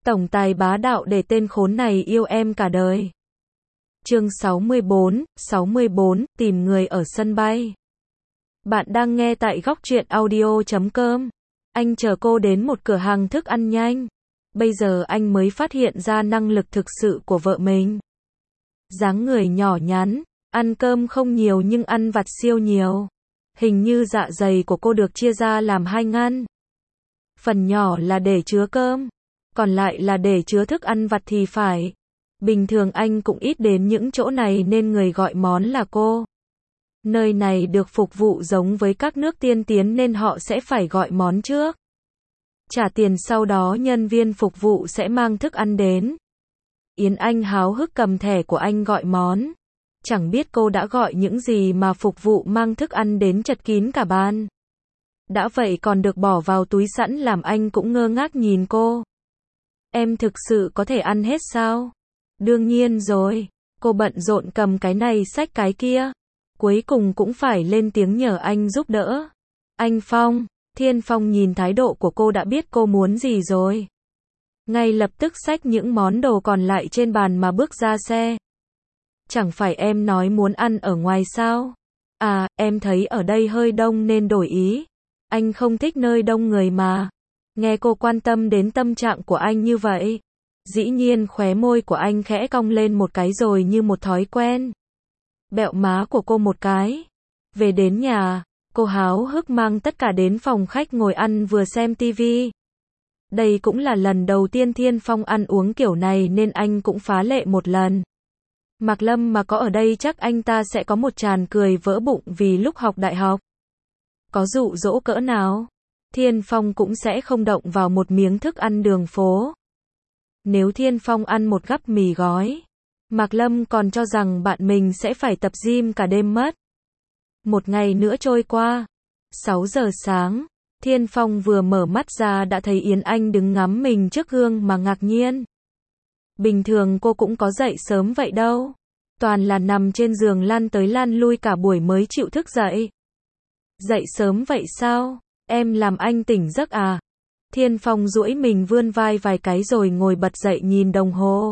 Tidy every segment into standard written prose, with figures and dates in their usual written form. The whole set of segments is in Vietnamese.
Tổng tài bá đạo để tên khốn này yêu em cả đời. Chương 64, tìm người ở sân bay. Bạn đang nghe tại Góc Truyện Audio.com. Anh chờ cô đến một cửa hàng thức ăn nhanh. Bây giờ anh mới phát hiện ra năng lực thực sự của vợ mình. Dáng người nhỏ nhắn, ăn cơm không nhiều nhưng ăn vặt siêu nhiều. Hình như dạ dày của cô được chia ra làm 2 ngăn. Phần nhỏ là để chứa cơm, còn lại là để chứa thức ăn vặt thì phải. Bình thường anh cũng ít đến những chỗ này nên người gọi món là cô. Nơi này được phục vụ giống với các nước tiên tiến nên họ sẽ phải gọi món trước. Trả tiền sau đó nhân viên phục vụ sẽ mang thức ăn đến. Yến Anh háo hức cầm thẻ của anh gọi món. Chẳng biết cô đã gọi những gì mà phục vụ mang thức ăn đến chật kín cả bàn. Đã vậy còn được bỏ vào túi sẵn làm anh cũng ngơ ngác nhìn cô. Em thực sự có thể ăn hết sao? Đương nhiên rồi. Cô bận rộn cầm cái này xách cái kia. Cuối cùng cũng phải lên tiếng nhờ anh giúp đỡ. Anh Phong, Thiên Phong nhìn thái độ của cô đã biết cô muốn gì rồi. Ngay lập tức xách những món đồ còn lại trên bàn mà bước ra xe. Chẳng phải em nói muốn ăn ở ngoài sao? À, em thấy ở đây hơi đông nên đổi ý. Anh không thích nơi đông người mà. Nghe cô quan tâm đến tâm trạng của anh như vậy. Dĩ nhiên khóe môi của anh khẽ cong lên một cái rồi như một thói quen. Bẹo má của cô một cái. Về đến nhà, cô háo hức mang tất cả đến phòng khách ngồi ăn vừa xem tivi. Đây cũng là lần đầu tiên Thiên Phong ăn uống kiểu này nên anh cũng phá lệ một lần. Mạc Lâm mà có ở đây chắc anh ta sẽ có một tràng cười vỡ bụng vì lúc học đại học. Có dụ dỗ cỡ nào, Thiên Phong cũng sẽ không động vào một miếng thức ăn đường phố. Nếu Thiên Phong ăn một gắp mì gói, Mạc Lâm còn cho rằng bạn mình sẽ phải tập gym cả đêm mất. Một ngày nữa trôi qua, 6 giờ sáng, Thiên Phong vừa mở mắt ra đã thấy Yến Anh đứng ngắm mình trước gương mà ngạc nhiên. Bình thường cô cũng có dậy sớm vậy đâu. Toàn là nằm trên giường lăn tới lăn lui cả buổi mới chịu thức dậy. Dậy sớm vậy sao? Em làm anh tỉnh giấc à? Thiên Phong duỗi mình vươn vai vài cái rồi ngồi bật dậy nhìn đồng hồ.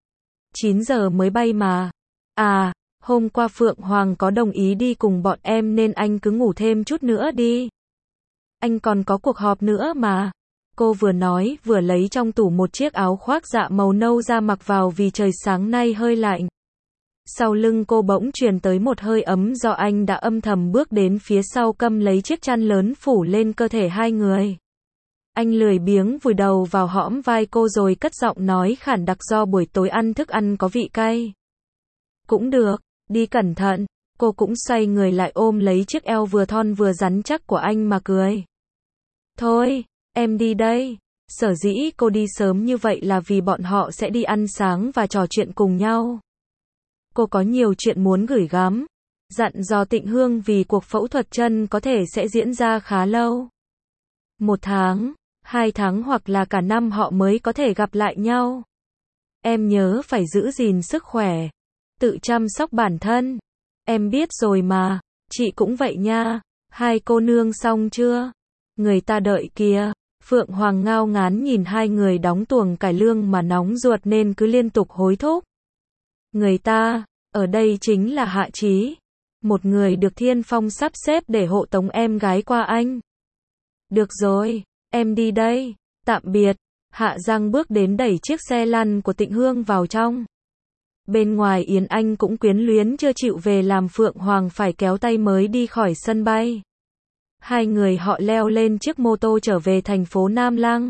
9 giờ mới bay mà. À, hôm qua Phượng Hoàng có đồng ý đi cùng bọn em nên anh cứ ngủ thêm chút nữa đi. Anh còn có cuộc họp nữa mà. Cô vừa nói vừa lấy trong tủ một chiếc áo khoác dạ màu nâu ra mặc vào vì trời sáng nay hơi lạnh. Sau lưng cô bỗng truyền tới một hơi ấm do anh đã âm thầm bước đến phía sau cầm lấy chiếc chăn lớn phủ lên cơ thể hai người. Anh lười biếng vùi đầu vào hõm vai cô rồi cất giọng nói khản đặc do buổi tối ăn thức ăn có vị cay. Cũng được, đi cẩn thận. Cô cũng xoay người lại ôm lấy chiếc eo vừa thon vừa rắn chắc của anh mà cười. Thôi, em đi đây. Sở dĩ cô đi sớm như vậy là vì bọn họ sẽ đi ăn sáng và trò chuyện cùng nhau. Cô có nhiều chuyện muốn gửi gắm. Dặn dò Tịnh Hương vì cuộc phẫu thuật chân có thể sẽ diễn ra khá lâu. 1 tháng, 2 tháng hoặc là cả năm họ mới có thể gặp lại nhau. Em nhớ phải giữ gìn sức khỏe. Tự chăm sóc bản thân. Em biết rồi mà. Chị cũng vậy nha. Hai cô nương xong chưa? Người ta đợi kìa. Phượng Hoàng ngao ngán nhìn hai người đóng tuồng cải lương mà nóng ruột nên cứ liên tục hối thúc. Người ta, ở đây chính là Hạ Chí. Một người được Thiên Phong sắp xếp để hộ tống em gái qua anh. Được rồi, em đi đây. Tạm biệt. Hạ Giang bước đến đẩy chiếc xe lăn của Tịnh Hương vào trong. Bên ngoài Yến Anh cũng quyến luyến chưa chịu về làm Phượng Hoàng phải kéo tay mới đi khỏi sân bay. Hai người họ leo lên chiếc mô tô trở về thành phố Nam Lăng.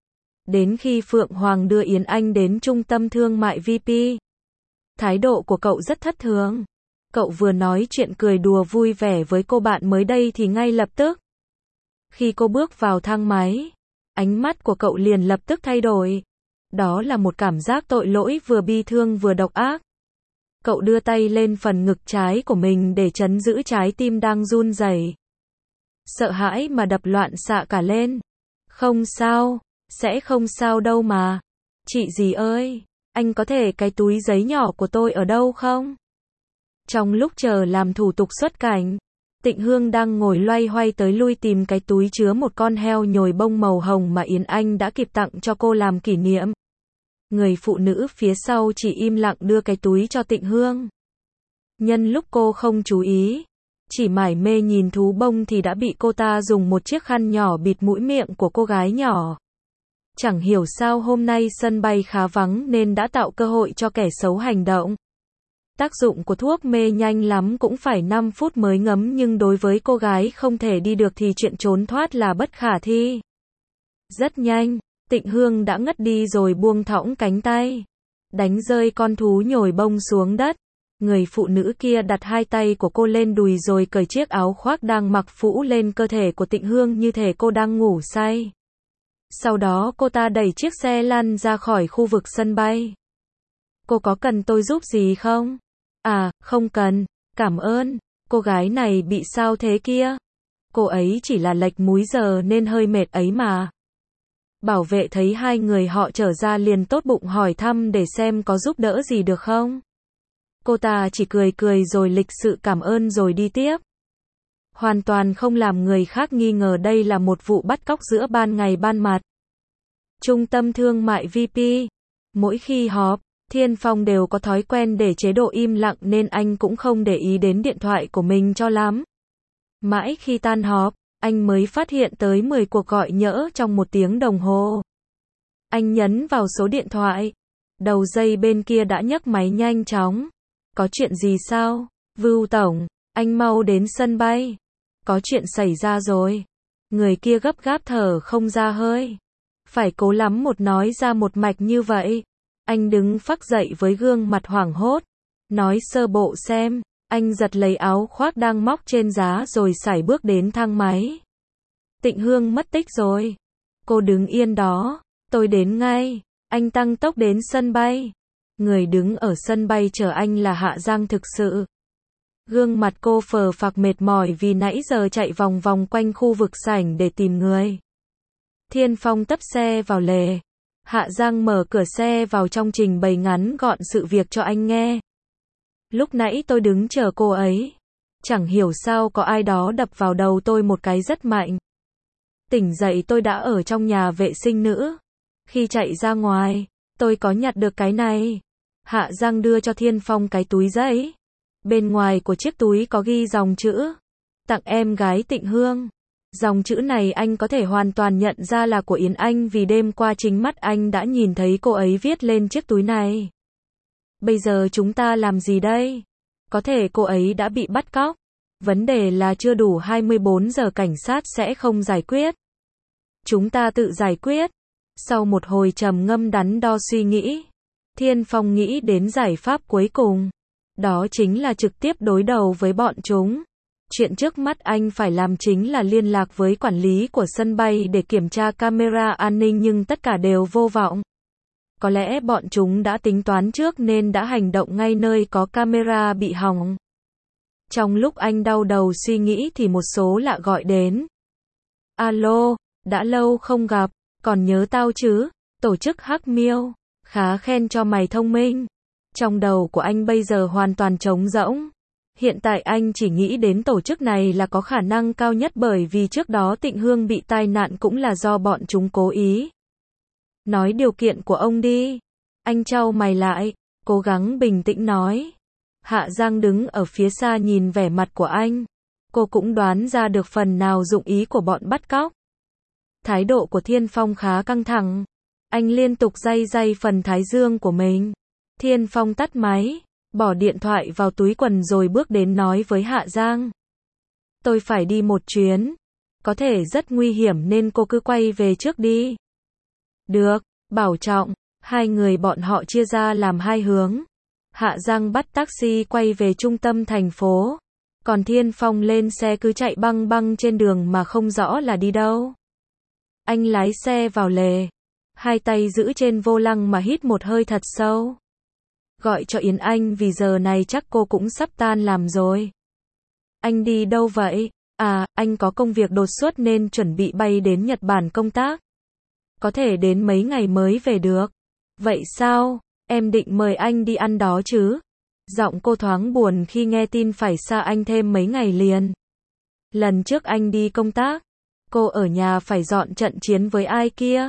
Đến khi Phượng Hoàng đưa Yến Anh đến trung tâm thương mại VP. Thái độ của cậu rất thất thường. Cậu vừa nói chuyện cười đùa vui vẻ với cô bạn mới đây thì ngay lập tức. Khi cô bước vào thang máy, ánh mắt của cậu liền lập tức thay đổi. Đó là một cảm giác tội lỗi vừa bi thương vừa độc ác. Cậu đưa tay lên phần ngực trái của mình để trấn giữ trái tim đang run rẩy. Sợ hãi mà đập loạn xạ cả lên. Không sao, sẽ không sao đâu mà. Chị dì ơi, anh có thể cái túi giấy nhỏ của tôi ở đâu không? Trong lúc chờ làm thủ tục xuất cảnh, Tịnh Hương đang ngồi loay hoay tới lui tìm cái túi chứa một con heo nhồi bông màu hồng mà Yến Anh đã kịp tặng cho cô làm kỷ niệm. Người phụ nữ phía sau chỉ im lặng đưa cái túi cho Tịnh Hương. Nhân lúc cô không chú ý, chỉ mải mê nhìn thú bông thì đã bị cô ta dùng một chiếc khăn nhỏ bịt mũi miệng của cô gái nhỏ. Chẳng hiểu sao hôm nay sân bay khá vắng nên đã tạo cơ hội cho kẻ xấu hành động. Tác dụng của thuốc mê nhanh lắm cũng phải 5 phút mới ngấm, nhưng đối với cô gái không thể đi được thì chuyện trốn thoát là bất khả thi. Rất nhanh, Tịnh Hương đã ngất đi rồi buông thõng cánh tay, đánh rơi con thú nhồi bông xuống đất. Người phụ nữ kia đặt hai tay của cô lên đùi rồi cởi chiếc áo khoác đang mặc phủ lên cơ thể của Tịnh Hương như thể cô đang ngủ say. Sau đó cô ta đẩy chiếc xe lăn ra khỏi khu vực sân bay. Cô có cần tôi giúp gì không? À, không cần, cảm ơn. Cô gái này bị sao thế kia? Cô ấy chỉ là lệch múi giờ nên hơi mệt ấy mà. Bảo vệ thấy hai người họ trở ra liền tốt bụng hỏi thăm để xem có giúp đỡ gì được không. Cô ta chỉ cười cười rồi lịch sự cảm ơn rồi đi tiếp. Hoàn toàn không làm người khác nghi ngờ đây là một vụ bắt cóc giữa ban ngày ban mặt. Trung tâm thương mại VP. Mỗi khi họp, Thiên Phong đều có thói quen để chế độ im lặng nên anh cũng không để ý đến điện thoại của mình cho lắm. Mãi khi tan họp, anh mới phát hiện tới 10 cuộc gọi nhỡ trong 1 tiếng đồng hồ. Anh nhấn vào số điện thoại. Đầu dây bên kia đã nhấc máy nhanh chóng. Có chuyện gì sao? Vưu Tổng, anh mau đến sân bay. Có chuyện xảy ra rồi. Người kia gấp gáp thở không ra hơi. Phải cố lắm một nói ra một mạch như vậy. Anh đứng phác dậy với gương mặt hoảng hốt. Nói sơ bộ xem. Anh giật lấy áo khoác đang móc trên giá rồi sải bước đến thang máy. Tịnh Hương mất tích rồi. Cô đứng yên đó. Tôi đến ngay. Anh tăng tốc đến sân bay. Người đứng ở sân bay chờ anh là Hạ Giang thực sự. Gương mặt cô phờ phạc mệt mỏi vì nãy giờ chạy vòng vòng quanh khu vực sảnh để tìm người. Thiên Phong tấp xe vào lề. Hạ Giang mở cửa xe vào trong trình bày ngắn gọn sự việc cho anh nghe. Lúc nãy tôi đứng chờ cô ấy. Chẳng hiểu sao có ai đó đập vào đầu tôi một cái rất mạnh. Tỉnh dậy tôi đã ở trong nhà vệ sinh nữ. Khi chạy ra ngoài, tôi có nhặt được cái này. Hạ Giang đưa cho Thiên Phong cái túi giấy. Bên ngoài của chiếc túi có ghi dòng chữ. Tặng em gái Tịnh Hương. Dòng chữ này anh có thể hoàn toàn nhận ra là của Yến Anh vì đêm qua chính mắt anh đã nhìn thấy cô ấy viết lên chiếc túi này. Bây giờ chúng ta làm gì đây? Có thể cô ấy đã bị bắt cóc. Vấn đề là chưa đủ 24 giờ cảnh sát sẽ không giải quyết. Chúng ta tự giải quyết. Sau một hồi trầm ngâm đắn đo suy nghĩ, Thiên Phong nghĩ đến giải pháp cuối cùng. Đó chính là trực tiếp đối đầu với bọn chúng. Chuyện trước mắt anh phải làm chính là liên lạc với quản lý của sân bay để kiểm tra camera an ninh nhưng tất cả đều vô vọng. Có lẽ bọn chúng đã tính toán trước nên đã hành động ngay nơi có camera bị hỏng. Trong lúc anh đau đầu suy nghĩ thì một số lạ gọi đến. Alo, đã lâu không gặp, còn nhớ tao chứ? Tổ chức Hắc Miêu, khá khen cho mày thông minh. Trong đầu của anh bây giờ hoàn toàn trống rỗng. Hiện tại anh chỉ nghĩ đến tổ chức này là có khả năng cao nhất bởi vì trước đó Tịnh Hương bị tai nạn cũng là do bọn chúng cố ý. Nói điều kiện của ông đi. Anh chau mày lại, cố gắng bình tĩnh nói. Hạ Giang đứng ở phía xa nhìn vẻ mặt của anh. Cô cũng đoán ra được phần nào dụng ý của bọn bắt cóc. Thái độ của Thiên Phong khá căng thẳng. Anh liên tục day day phần thái dương của mình. Thiên Phong tắt máy, bỏ điện thoại vào túi quần rồi bước đến nói với Hạ Giang. Tôi phải đi một chuyến. Có thể rất nguy hiểm nên cô cứ quay về trước đi. Được, bảo trọng. Hai người bọn họ chia ra làm hai hướng. Hạ Giang bắt taxi quay về trung tâm thành phố. Còn Thiên Phong lên xe cứ chạy băng băng trên đường mà không rõ là đi đâu. Anh lái xe vào lề. Hai tay giữ trên vô lăng mà hít một hơi thật sâu. Gọi cho Yến Anh vì giờ này chắc cô cũng sắp tan làm rồi. Anh đi đâu vậy? À, anh có công việc đột xuất nên chuẩn bị bay đến Nhật Bản công tác. Có thể đến mấy ngày mới về được. Vậy sao? Em định mời anh đi ăn đó chứ? Giọng cô thoáng buồn khi nghe tin phải xa anh thêm mấy ngày liền. Lần trước anh đi công tác, cô ở nhà phải dọn trận chiến với ai kia?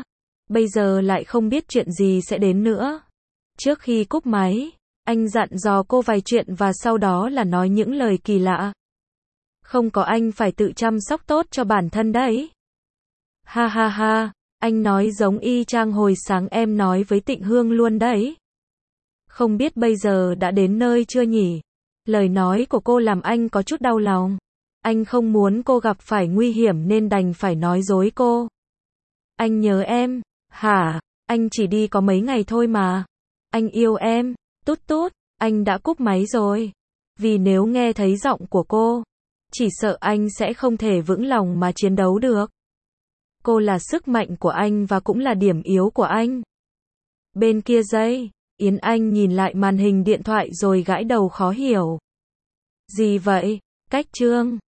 Bây giờ lại không biết chuyện gì sẽ đến nữa. Trước khi cúp máy, anh dặn dò cô vài chuyện và sau đó là nói những lời kỳ lạ. Không có anh phải tự chăm sóc tốt cho bản thân đấy. Ha ha ha, anh nói giống y chang hồi sáng em nói với Tịnh Hương luôn đấy. Không biết bây giờ đã đến nơi chưa nhỉ? Lời nói của cô làm anh có chút đau lòng. Anh không muốn cô gặp phải nguy hiểm nên đành phải nói dối cô. Anh nhớ em. Hả? Anh chỉ đi có mấy ngày thôi mà. Anh yêu em. Tút tút, anh đã cúp máy rồi. Vì nếu nghe thấy giọng của cô, chỉ sợ anh sẽ không thể vững lòng mà chiến đấu được. Cô là sức mạnh của anh và cũng là điểm yếu của anh. Bên kia dây, Yến Anh nhìn lại màn hình điện thoại rồi gãi đầu khó hiểu. Gì vậy? Cách Trương.